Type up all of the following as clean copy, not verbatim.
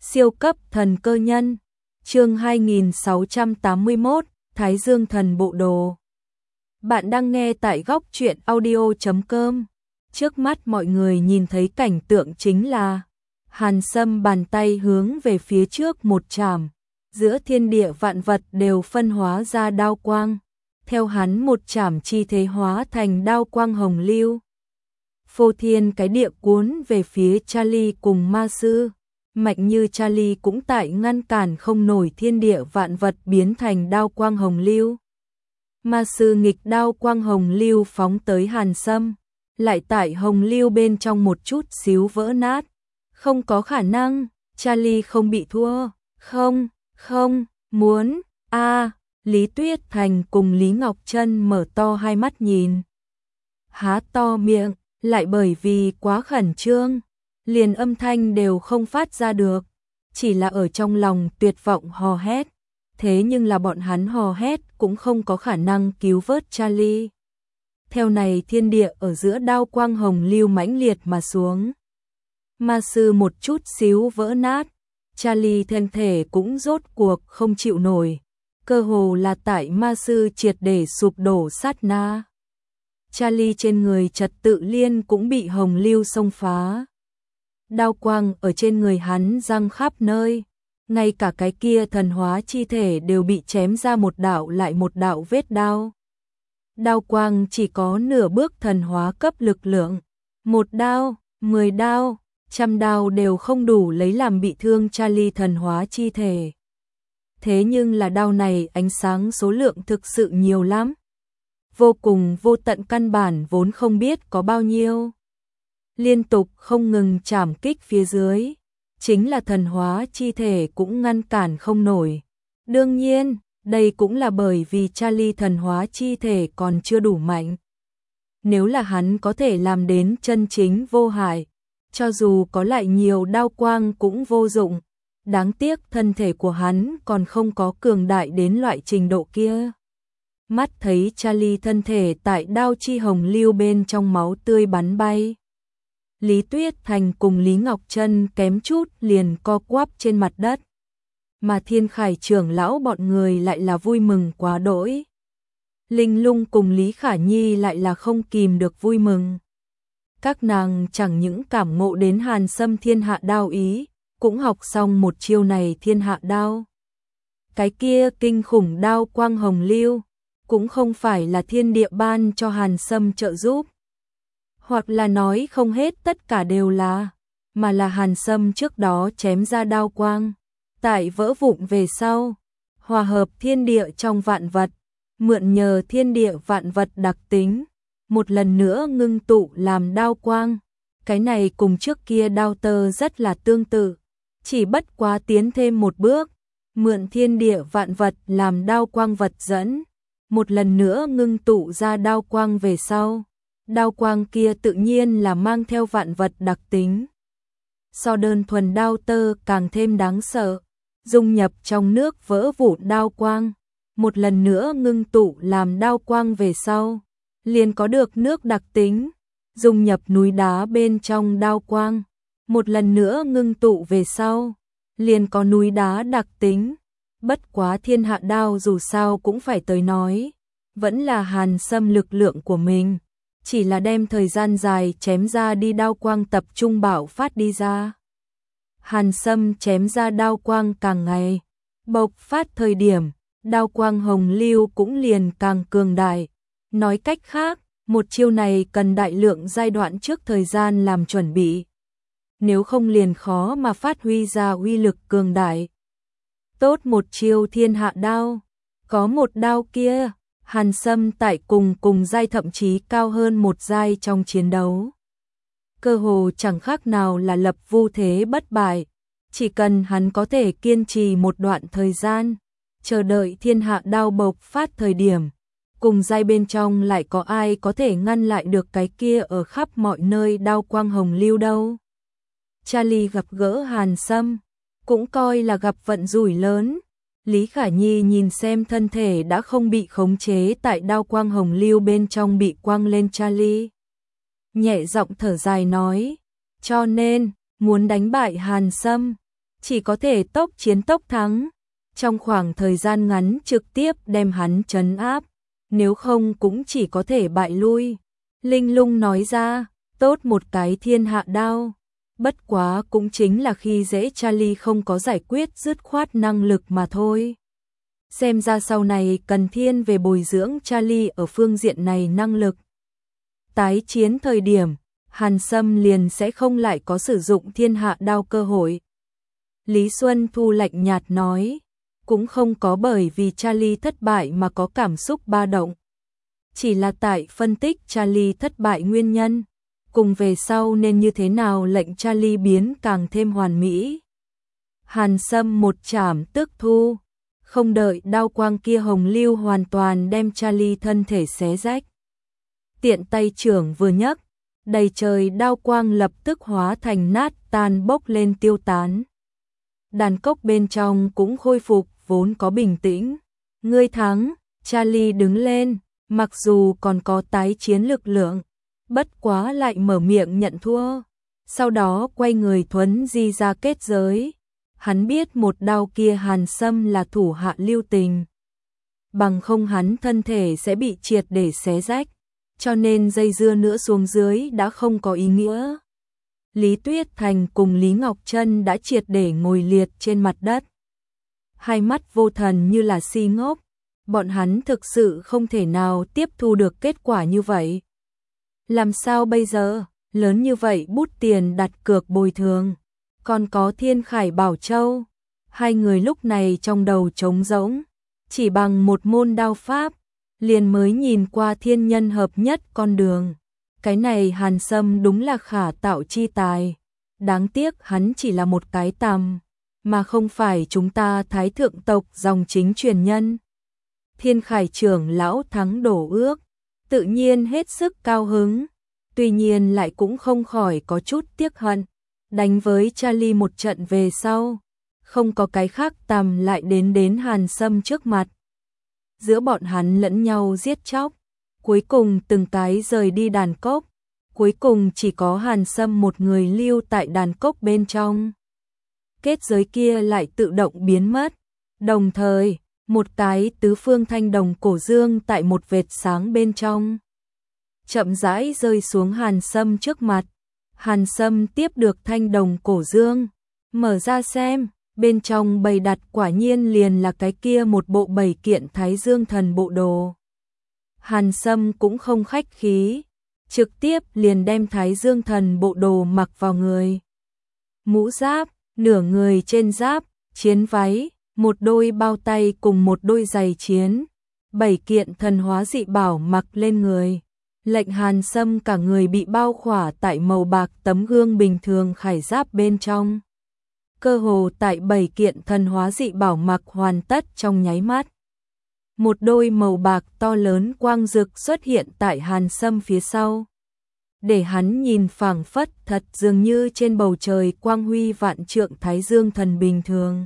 Siêu cấp thần cơ nhân. Chương 2681, Thái Dương thần bộ đồ. Bạn đang nghe tại góc truyện audio.com. Trước mắt mọi người nhìn thấy cảnh tượng chính là Hàn Sâm bàn tay hướng về phía trước một chảm, giữa thiên địa vạn vật đều phân hóa ra đao quang, theo hắn một chảm chi thế hóa thành đao quang hồng lưu. Phô thiên cái địa cuốn về phía Charlie cùng ma sư, mạnh như Charlie cũng tại ngăn cản không nổi thiên địa vạn vật biến thành đao quang hồng lưu. Ma sư nghịch đao quang hồng lưu phóng tới Hàn Sâm, lại tại hồng lưu bên trong một chút xíu vỡ nát. Không có khả năng, Charlie không bị thua, không, muốn, Lý Tuyết Thành cùng Lý Ngọc Trân mở to hai mắt nhìn. Há to miệng, lại bởi vì quá khẩn trương, liền âm thanh đều không phát ra được, chỉ là ở trong lòng tuyệt vọng hò hét. Thế nhưng là bọn hắn hò hét cũng không có khả năng cứu vớt Charlie. Theo này thiên địa ở giữa đao quang hồng lưu mãnh liệt mà xuống. Ma sư một chút xíu vỡ nát, Charlie thân thể cũng rốt cuộc không chịu nổi, cơ hồ là tại ma sư triệt để sụp đổ sát na. Charlie trên người trật tự liên cũng bị hồng lưu xông phá. Đao quang ở trên người hắn răng khắp nơi, ngay cả cái kia thần hóa chi thể đều bị chém ra một đạo lại một đạo vết đao. Đao quang chỉ có nửa bước thần hóa cấp lực lượng, 1 đao, 10 đao, 100 đao đều không đủ lấy làm bị thương Charlie thần hóa chi thể. Thế nhưng là đao này ánh sáng số lượng thực sự nhiều lắm, vô cùng vô tận, căn bản vốn không biết có bao nhiêu. Liên tục không ngừng chảm kích phía dưới, chính là thần hóa chi thể cũng ngăn cản không nổi. Đương nhiên, đây cũng là bởi vì Charlie thần hóa chi thể còn chưa đủ mạnh. Nếu là hắn có thể làm đến chân chính vô hại, cho dù có lại nhiều đao quang cũng vô dụng. Đáng tiếc thân thể của hắn còn không có cường đại đến loại trình độ kia. Mắt thấy Charlie thân thể tại đao chi hồng lưu bên trong máu tươi bắn bay. Lý Tuyết Thành cùng Lý Ngọc Trân kém chút liền co quắp trên mặt đất. Mà Thiên Khải trưởng lão bọn người lại là vui mừng quá đỗi. Linh Lung cùng Lý Khả Nhi lại là không kìm được vui mừng. Các nàng chẳng những cảm ngộ đến Hàn Sâm thiên hạ đao ý, cũng học xong một chiêu này thiên hạ đao. Cái kia kinh khủng đao quang hồng lưu, cũng không phải là thiên địa ban cho Hàn Sâm trợ giúp. Hoặc là nói không hết tất cả đều là, mà là Hàn Sâm trước đó chém ra đao quang, tại vỡ vụn về sau, hòa hợp thiên địa trong vạn vật, mượn nhờ thiên địa vạn vật đặc tính, một lần nữa ngưng tụ làm đao quang. Cái này cùng trước kia đao tơ rất là tương tự, chỉ bất quá tiến thêm một bước, mượn thiên địa vạn vật làm đao quang vật dẫn, một lần nữa ngưng tụ ra đao quang về sau. Đao quang kia tự nhiên là mang theo vạn vật đặc tính. So đơn thuần đao tơ càng thêm đáng sợ, dung nhập trong nước vỡ vụn đao quang, một lần nữa ngưng tụ làm đao quang về sau, liền có được nước đặc tính, dung nhập núi đá bên trong đao quang, một lần nữa ngưng tụ về sau, liền có núi đá đặc tính. Bất quá thiên hạ đao dù sao cũng phải tới nói, vẫn là Hàn Sâm lực lượng của mình. Chỉ là đem thời gian dài chém ra đi đao quang tập trung bạo phát đi ra. Hàn Sâm chém ra đao quang càng ngày bộc phát thời điểm, đao quang hồng lưu cũng liền càng cường đại. Nói cách khác, một chiêu này cần đại lượng giai đoạn trước thời gian làm chuẩn bị. Nếu không liền khó mà phát huy ra uy lực cường đại. Tốt một chiêu thiên hạ đao, có một đao kia, Hàn Sâm tại cùng giai thậm chí cao hơn một giai trong chiến đấu. Cơ hồ chẳng khác nào là lập vu thế bất bại, chỉ cần hắn có thể kiên trì một đoạn thời gian, chờ đợi thiên hạ đao bộc phát thời điểm, cùng giai bên trong lại có ai có thể ngăn lại được cái kia ở khắp mọi nơi đao quang hồng lưu đâu. Charlie gặp gỡ Hàn Sâm, cũng coi là gặp vận rủi lớn. Lý Khả Nhi nhìn xem thân thể đã không bị khống chế tại đao quang hồng lưu bên trong bị quăng lên Charlie. Nhẹ giọng thở dài nói, cho nên, muốn đánh bại Hàn Sâm, chỉ có thể tốc chiến tốc thắng, trong khoảng thời gian ngắn trực tiếp đem hắn trấn áp, nếu không cũng chỉ có thể bại lui. Linh Lung nói ra, tốt một cái thiên hạ đao, bất quá cũng chính là khi dễ Charlie không có giải quyết dứt khoát năng lực mà thôi. Xem ra sau này cần thiên về bồi dưỡng Charlie ở phương diện này năng lực. Tái chiến thời điểm, Hàn Sâm liền sẽ không lại có sử dụng thiên hạ đao cơ hội. Lý Xuân Thu lạnh nhạt nói, cũng không có bởi vì Charlie thất bại mà có cảm xúc ba động. Chỉ là tại phân tích Charlie thất bại nguyên nhân, cùng về sau nên như thế nào lệnh Charlie biến càng thêm hoàn mỹ. Hàn Sâm một chảm tức thu, không đợi đao quang kia hồng lưu hoàn toàn đem Charlie thân thể xé rách. Tiện tay trưởng vừa nhấc, đầy trời đao quang lập tức hóa thành nát tan bốc lên tiêu tán. Đàn cốc bên trong cũng khôi phục vốn có bình tĩnh. Ngươi thắng, Charlie đứng lên, mặc dù còn có tái chiến lực lượng, bất quá lại mở miệng nhận thua. Sau đó quay người thuấn di ra kết giới. Hắn biết một đao kia Hàn Sâm là thủ hạ lưu tình, bằng không hắn thân thể sẽ bị triệt để xé rách, cho nên dây dưa nữa xuống dưới đã không có ý nghĩa. Lý Tuyết Thành cùng Lý Ngọc Trân đã triệt để ngồi liệt trên mặt đất. Hai mắt vô thần như là si ngốc, bọn hắn thực sự không thể nào tiếp thu được kết quả như vậy. Làm sao bây giờ, lớn như vậy bút tiền đặt cược bồi thường, còn có Thiên Khải Bảo Châu. Hai người lúc này trong đầu trống rỗng, chỉ bằng một môn đao pháp, liền mới nhìn qua thiên nhân hợp nhất con đường. Cái này Hàn Sâm đúng là khả tạo chi tài, đáng tiếc hắn chỉ là một cái tằm, mà không phải chúng ta Thái thượng tộc dòng chính truyền nhân. Thiên Khải trưởng lão thắng đổ ước, tự nhiên hết sức cao hứng, tuy nhiên lại cũng không khỏi có chút tiếc hận. Đánh với Charlie một trận về sau, không có cái khác tầm lại đến Hàn Sâm trước mặt. Giữa bọn hắn lẫn nhau giết chóc, cuối cùng từng cái rời đi đàn cốc, cuối cùng chỉ có Hàn Sâm một người lưu tại đàn cốc bên trong. Kết giới kia lại tự động biến mất, đồng thời, một cái tứ phương thanh đồng cổ dương tại một vệt sáng bên trong, chậm rãi rơi xuống Hàn Sâm trước mặt. Hàn Sâm tiếp được thanh đồng cổ dương, mở ra xem, bên trong bày đặt quả nhiên liền là cái kia một bộ 7 kiện Thái Dương Thần bộ đồ. Hàn Sâm cũng không khách khí, trực tiếp liền đem Thái Dương Thần bộ đồ mặc vào người. Mũ giáp, nửa người trên giáp, chiến váy, một đôi bao tay cùng một đôi giày chiến, 7 kiện thần hóa dị bảo mặc lên người. Lệnh Hàn Sâm cả người bị bao khỏa tại màu bạc tấm gương bình thường khải giáp bên trong. Cơ hồ tại 7 kiện thần hóa dị bảo mặc hoàn tất trong nháy mắt. Một đôi màu bạc to lớn quang rực xuất hiện tại Hàn Sâm phía sau, để hắn nhìn phảng phất thật dường như trên bầu trời quang huy vạn trượng Thái Dương Thần bình thường.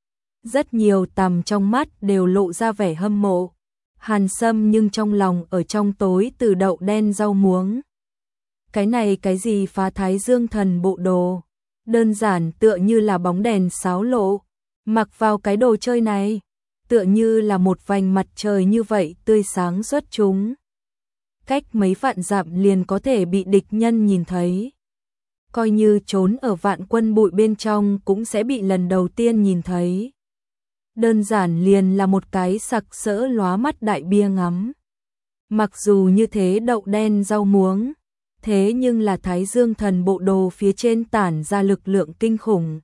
Rất nhiều tằm trong mắt đều lộ ra vẻ hâm mộ. Hàn Sâm nhưng trong lòng ở trong tối từ đậu đen rau muống. Cái này cái gì phá Thái Dương Thần bộ đồ, đơn giản tựa như là bóng đèn sáo lộ, mặc vào cái đồ chơi này, tựa như là một vành mặt trời như vậy tươi sáng xuất chúng. Cách mấy vạn dặm liền có thể bị địch nhân nhìn thấy. Coi như trốn ở vạn quân bụi bên trong cũng sẽ bị lần đầu tiên nhìn thấy. Đơn giản liền là một cái sặc sỡ lóa mắt đại bia ngắm. Mặc dù như thế đậu đen rau muống, thế nhưng là Thái Dương Thần bộ đồ phía trên tản ra lực lượng kinh khủng,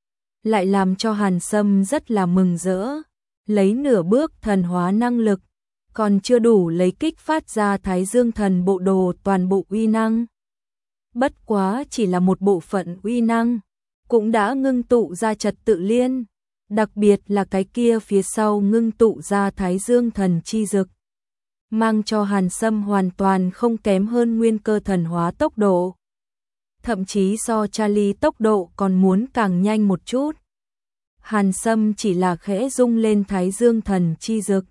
lại làm cho Hàn Sâm rất là mừng rỡ. Lấy nửa bước thần hóa năng lực, còn chưa đủ lấy kích phát ra Thái Dương Thần bộ đồ toàn bộ uy năng. Bất quá chỉ là một bộ phận uy năng, cũng đã ngưng tụ ra trật tự liên. Đặc biệt là cái kia phía sau ngưng tụ ra Thái Dương Thần chi dực, mang cho Hàn Sâm hoàn toàn không kém hơn nguyên cơ thần hóa tốc độ. Thậm chí so Charlie tốc độ còn muốn càng nhanh một chút. Hàn Sâm chỉ là khẽ rung lên Thái Dương Thần chi dực,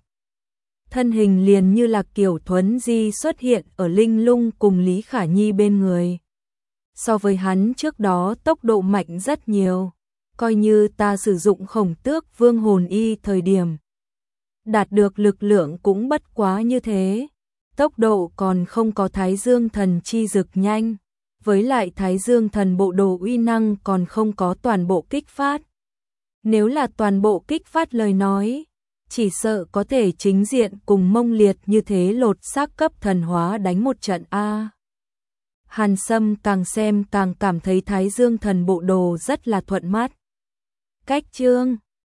thân hình liền như là kiểu thuấn di xuất hiện ở Linh Lung cùng Lý Khả Nhi bên người. So với hắn trước đó tốc độ mạnh rất nhiều. coi như ta sử dụng Khổng Tước Vương hồn y thời điểm đạt được lực lượng cũng bất quá như thế, tốc độ còn không có Thái Dương thần chi dực nhanh, với lại Thái Dương thần bộ đồ uy năng còn không có toàn bộ kích phát. Nếu là toàn bộ kích phát lời nói, chỉ sợ có thể chính diện cùng Mông Liệt như thế lột xác cấp thần hóa đánh một trận a. Hàn Sâm càng xem càng cảm thấy Thái Dương thần bộ đồ rất là thuận mắt. Cách chương